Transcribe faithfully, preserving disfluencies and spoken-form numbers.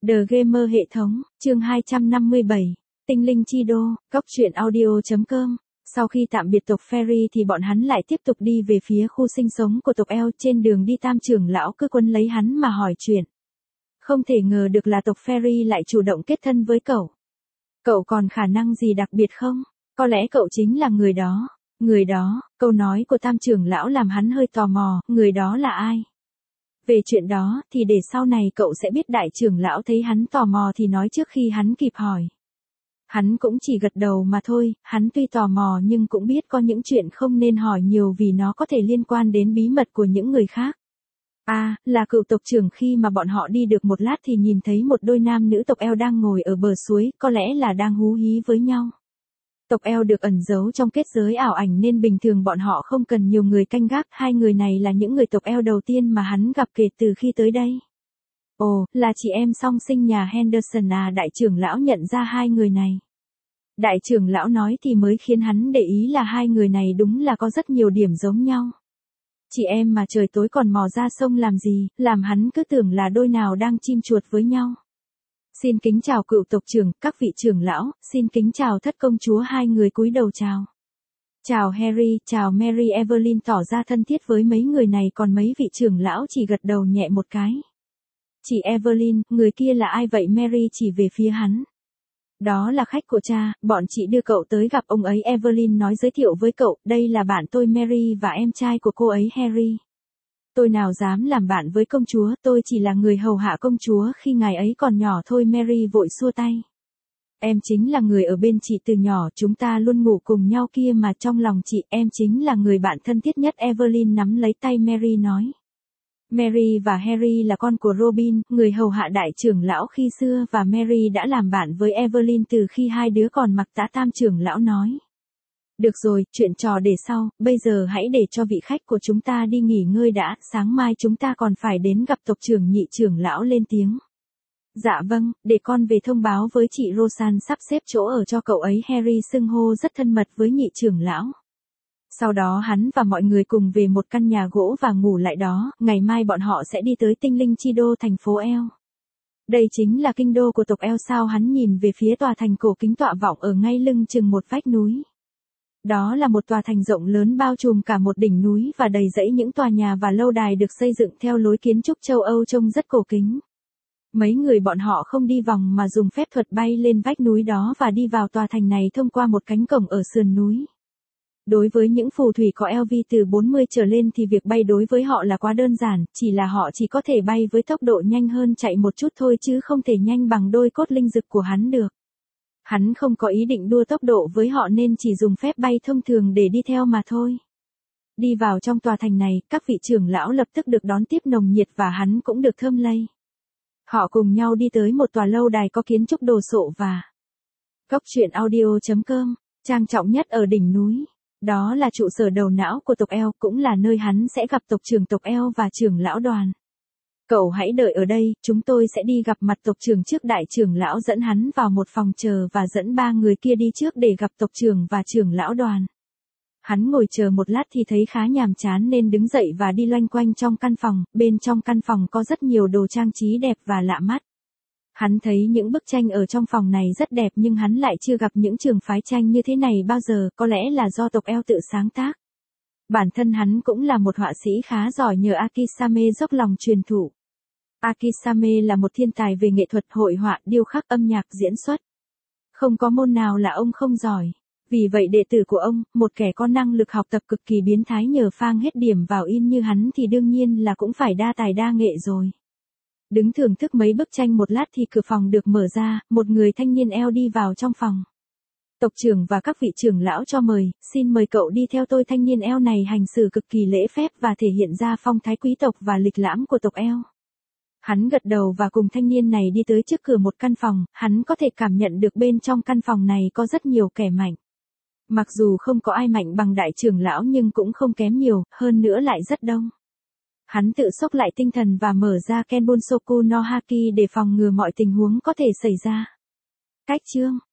The Gamer hệ thống, chương hai trăm năm mươi bảy, Tinh linh chi đô, cốc truyện audio chấm com. Sau khi tạm biệt tộc Fairy thì bọn hắn lại tiếp tục đi về phía khu sinh sống của tộc Eo. Trên đường đi Tam trưởng lão cứ quấn lấy hắn mà hỏi chuyện. Không thể ngờ được là tộc Fairy lại chủ động kết thân với cậu. Cậu còn khả năng gì đặc biệt không? Có lẽ cậu chính là người đó. Người đó, câu nói của Tam trưởng lão làm hắn hơi tò mò, người đó là ai? Về chuyện đó thì để sau này cậu sẽ biết. Đại trưởng lão thấy hắn tò mò thì nói trước khi hắn kịp hỏi. Hắn cũng chỉ gật đầu mà thôi, hắn tuy tò mò nhưng cũng biết có những chuyện không nên hỏi nhiều vì nó có thể liên quan đến bí mật của những người khác. À, là cựu tộc trưởng. Khi mà bọn họ đi được một lát thì nhìn thấy một đôi nam nữ tộc Eo đang ngồi ở bờ suối, có lẽ là đang hú hí với nhau. Tộc Eo được ẩn giấu trong kết giới ảo ảnh nên bình thường bọn họ không cần nhiều người canh gác. Hai người này là những người tộc Eo đầu tiên mà hắn gặp kể từ khi tới đây. Ồ, là chị em song sinh nhà Henderson à? Đại trưởng lão nhận ra hai người này. Đại trưởng lão nói thì mới khiến hắn để ý là hai người này đúng là có rất nhiều điểm giống nhau. Chị em mà trời tối còn mò ra sông làm gì, làm hắn cứ tưởng là đôi nào đang chim chuột với nhau. Xin kính chào cựu tộc trưởng, các vị trưởng lão, xin kính chào thất công chúa. Hai người cúi đầu chào. Chào Harry, chào Mary. Evelyn tỏ ra thân thiết với mấy người này, còn mấy vị trưởng lão chỉ gật đầu nhẹ một cái. Chị Evelyn, người kia là ai vậy? Mary chỉ về phía hắn. Đó là khách của cha, bọn chị đưa cậu tới gặp ông ấy. Evelyn nói giới thiệu với cậu, đây là bạn tôi Mary và em trai của cô ấy Harry. Tôi nào dám làm bạn với công chúa, tôi chỉ là người hầu hạ công chúa khi ngài ấy còn nhỏ thôi. Mary vội xua tay. Em chính là người ở bên chị từ nhỏ, chúng ta luôn ngủ cùng nhau kia mà. Trong lòng chị, em chính là người bạn thân thiết nhất. Evelyn nắm lấy tay Mary nói. Mary và Harry là con của Robin, người hầu hạ đại trưởng lão khi xưa, và Mary đã làm bạn với Evelyn từ khi hai đứa còn mặc tã. Tam trưởng lão nói. Được rồi, chuyện trò để sau, bây giờ hãy để cho vị khách của chúng ta đi nghỉ ngơi đã, sáng mai chúng ta còn phải đến gặp tộc trưởng. Nhị trưởng lão lên tiếng. Dạ vâng, để con về thông báo với chị Roseanne sắp xếp chỗ ở cho cậu ấy. Harry xưng hô rất thân mật với nhị trưởng lão. Sau đó hắn và mọi người cùng về một căn nhà gỗ và ngủ lại đó. Ngày mai bọn họ sẽ đi tới Tinh linh chi đô, thành phố Eo. Đây chính là kinh đô của tộc Eo sao? Hắn nhìn về phía tòa thành cổ kính tọa vọng ở ngay lưng chừng một vách núi. Đó là một tòa thành rộng lớn bao trùm cả một đỉnh núi và đầy rẫy những tòa nhà và lâu đài được xây dựng theo lối kiến trúc châu Âu trông rất cổ kính. Mấy người bọn họ không đi vòng mà dùng phép thuật bay lên vách núi đó và đi vào tòa thành này thông qua một cánh cổng ở sườn núi. Đối với những phù thủy có e lờ vê từ bốn mươi trở lên thì việc bay đối với họ là quá đơn giản, chỉ là họ chỉ có thể bay với tốc độ nhanh hơn chạy một chút thôi chứ không thể nhanh bằng đôi cốt linh dực của hắn được. Hắn không có ý định đua tốc độ với họ nên chỉ dùng phép bay thông thường để đi theo mà thôi. Đi vào trong tòa thành này, các vị trưởng lão lập tức được đón tiếp nồng nhiệt và hắn cũng được thơm lây. Họ cùng nhau đi tới một tòa lâu đài có kiến trúc đồ sộ và cốc truyện audio chấm com, trang trọng nhất ở đỉnh núi. Đó là trụ sở đầu não của tộc Eo, cũng là nơi hắn sẽ gặp tộc trưởng tộc Eo và trưởng lão đoàn. Cậu hãy đợi ở đây, chúng tôi sẽ đi gặp mặt tộc trưởng trước. Đại trưởng lão dẫn hắn vào một phòng chờ và dẫn ba người kia đi trước để gặp tộc trưởng và trưởng lão đoàn. Hắn ngồi chờ một lát thì thấy khá nhàm chán nên đứng dậy và đi loanh quanh trong căn phòng. Bên trong căn phòng có rất nhiều đồ trang trí đẹp và lạ mắt. Hắn thấy những bức tranh ở trong phòng này rất đẹp nhưng hắn lại chưa gặp những trường phái tranh như thế này bao giờ, có lẽ là do tộc Eo tự sáng tác. Bản thân hắn cũng là một họa sĩ khá giỏi nhờ Akisame dốc lòng truyền thụ. Akisame là một thiên tài về nghệ thuật hội họa, điêu khắc, âm nhạc, diễn xuất. Không có môn nào là ông không giỏi. Vì vậy đệ tử của ông, một kẻ có năng lực học tập cực kỳ biến thái nhờ phang hết điểm vào in như hắn thì đương nhiên là cũng phải đa tài đa nghệ rồi. Đứng thưởng thức mấy bức tranh một lát thì cửa phòng được mở ra, một người thanh niên Eo đi vào trong phòng. Tộc trưởng và các vị trưởng lão cho mời, xin mời cậu đi theo tôi. Thanh niên Eo này hành xử cực kỳ lễ phép và thể hiện ra phong thái quý tộc và lịch lãm của tộc Eo. Hắn gật đầu và cùng thanh niên này đi tới trước cửa một căn phòng. Hắn có thể cảm nhận được bên trong căn phòng này có rất nhiều kẻ mạnh. Mặc dù không có ai mạnh bằng đại trưởng lão nhưng cũng không kém nhiều, hơn nữa lại rất đông. Hắn tự sốc lại tinh thần và mở ra Kenbunsoku no Haki để phòng ngừa mọi tình huống có thể xảy ra. Cách chương